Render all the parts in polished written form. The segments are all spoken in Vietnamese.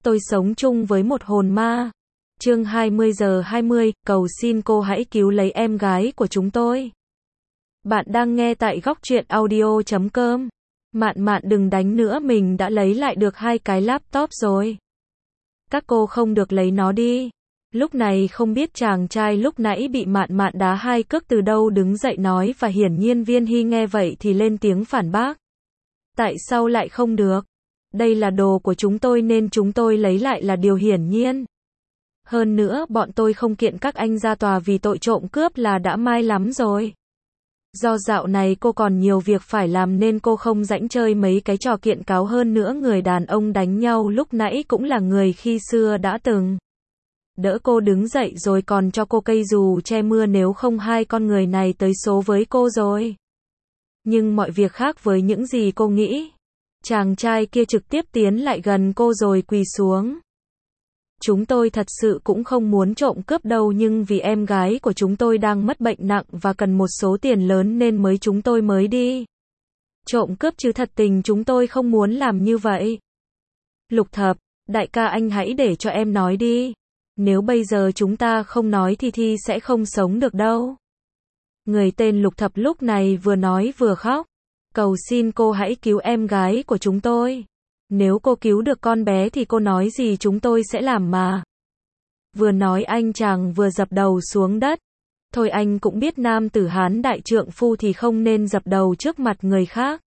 Tôi sống chung với một hồn ma. Chương 20 giờ 20, cầu xin cô hãy cứu lấy em gái của chúng tôi. Bạn đang nghe tại góc truyện audio.com. Mạn Mạn đừng đánh nữa, mình đã lấy lại được 2 cái laptop rồi. Các cô không được lấy nó đi. Lúc này không biết chàng trai lúc nãy bị Mạn Mạn đá 2 cước từ đâu đứng dậy nói, và hiển nhiên Viên Hy nghe vậy thì lên tiếng phản bác. Tại sao lại không được? Đây là đồ của chúng tôi nên chúng tôi lấy lại là điều hiển nhiên. Hơn nữa bọn tôi không kiện các anh ra tòa vì tội trộm cướp là đã may lắm rồi. Do dạo này cô còn nhiều việc phải làm nên cô không rảnh chơi mấy cái trò kiện cáo, hơn nữa người đàn ông đánh nhau lúc nãy cũng là người khi xưa đã từng đỡ cô đứng dậy rồi còn cho cô cây dù che mưa, nếu không hai con người này tới số với cô rồi. Nhưng mọi việc khác với những gì cô nghĩ. Chàng trai kia trực tiếp tiến lại gần cô rồi quỳ xuống. Chúng tôi thật sự cũng không muốn trộm cướp đâu, nhưng vì em gái của chúng tôi đang mất bệnh nặng và cần một số tiền lớn nên chúng tôi mới đi trộm cướp, chứ thật tình chúng tôi không muốn làm như vậy. Lục Thập, đại ca anh hãy để cho em nói đi. Nếu bây giờ chúng ta không nói thì Thi sẽ không sống được đâu. Người tên Lục Thập lúc này vừa nói vừa khóc. Cầu xin cô hãy cứu em gái của chúng tôi. Nếu cô cứu được con bé thì cô nói gì chúng tôi sẽ làm mà. Vừa nói anh chàng vừa dập đầu xuống đất. Thôi anh cũng biết nam tử Hán đại trượng phu thì không nên dập đầu trước mặt người khác.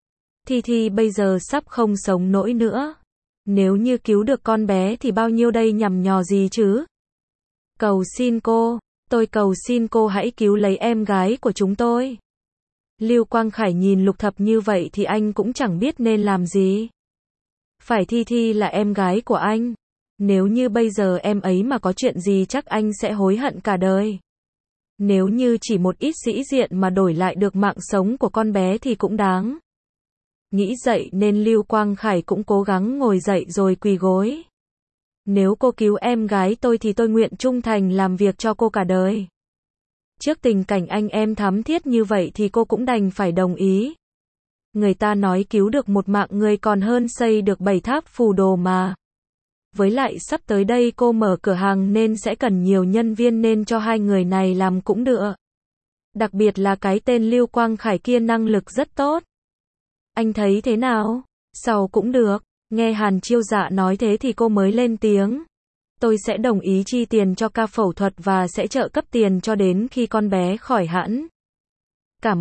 Thi bây giờ sắp không sống nổi nữa. Nếu như cứu được con bé thì bao nhiêu đây nhằm nhò gì chứ. Cầu xin cô, tôi cầu xin cô hãy cứu lấy em gái của chúng tôi. Lưu Quang Khải nhìn Lục Thập như vậy thì anh cũng chẳng biết nên làm gì. Phải, Thi là em gái của anh. Nếu như bây giờ em ấy mà có chuyện gì chắc anh sẽ hối hận cả đời. Nếu như chỉ một ít sĩ diện mà đổi lại được mạng sống của con bé thì cũng đáng. Nghĩ dậy nên Lưu Quang Khải cũng cố gắng ngồi dậy rồi quỳ gối. Nếu cô cứu em gái tôi thì tôi nguyện trung thành làm việc cho cô cả đời. Trước tình cảnh anh em thắm thiết như vậy thì cô cũng đành phải đồng ý. Người ta nói cứu được một mạng người còn hơn xây được 7 tháp phù đồ mà. Với lại sắp tới đây cô mở cửa hàng nên sẽ cần nhiều nhân viên, nên cho hai người này làm cũng được. Đặc biệt là cái tên Lưu Quang Khải kia năng lực rất tốt. Anh thấy thế nào? Sau cũng được. Nghe Hàn Chiêu Dạ nói thế thì cô mới lên tiếng. Tôi sẽ đồng ý chi tiền cho ca phẫu thuật và sẽ trợ cấp tiền cho đến khi con bé khỏi hẳn. Cảm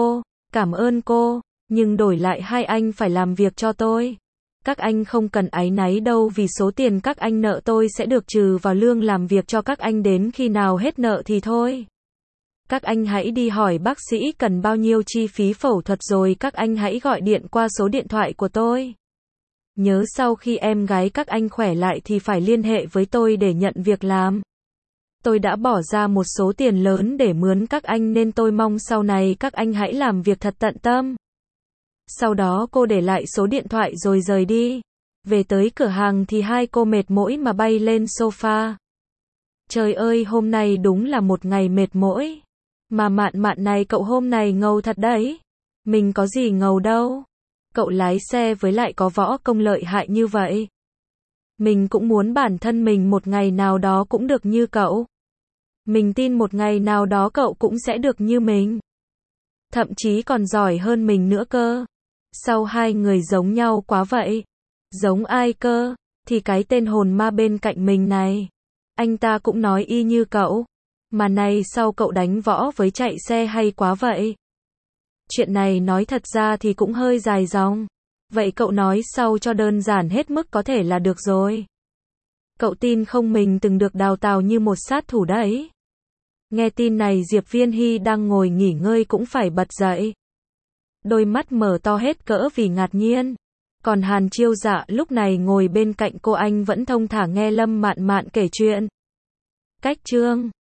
ơn cô, nhưng đổi lại hai anh phải làm việc cho tôi. Các anh không cần áy náy đâu, vì số tiền các anh nợ tôi sẽ được trừ vào lương làm việc cho các anh, đến khi nào hết nợ thì thôi. Các anh hãy đi hỏi bác sĩ cần bao nhiêu chi phí phẫu thuật rồi các anh hãy gọi điện qua số điện thoại của tôi. Nhớ sau khi em gái các anh khỏe lại thì phải liên hệ với tôi để nhận việc làm. Tôi đã bỏ ra một số tiền lớn để mướn các anh nên tôi mong sau này các anh hãy làm việc thật tận tâm. Sau đó cô để lại số điện thoại rồi rời đi. Về tới cửa hàng thì hai cô mệt mỏi mà bay lên sofa. Trời ơi, hôm nay đúng là một ngày mệt mỏi. Mà Mạn Mạn này, cậu hôm này ngầu thật đấy. Mình có gì ngầu đâu. Cậu lái xe với lại có võ công lợi hại như vậy. Mình cũng muốn bản thân mình một ngày nào đó cũng được như cậu. Mình tin một ngày nào đó cậu cũng sẽ được như mình. Thậm chí còn giỏi hơn mình nữa cơ. Sao hai người giống nhau quá vậy? Giống ai cơ? Thì cái tên hồn ma bên cạnh mình này. Anh ta cũng nói y như cậu. Mà này, sao cậu đánh võ với chạy xe hay quá vậy? Chuyện này nói thật ra thì cũng hơi dài dòng. Vậy cậu nói sau cho đơn giản hết mức có thể là được rồi. Cậu tin không mình từng được đào tạo như một sát thủ đấy. Nghe tin này Diệp Viên Hy đang ngồi nghỉ ngơi cũng phải bật dậy. Đôi mắt mở to hết cỡ vì ngạc nhiên. Còn Hàn Chiêu Dạ lúc này ngồi bên cạnh cô, anh vẫn thong thả nghe Lâm Mạn Mạn kể chuyện. Cách chương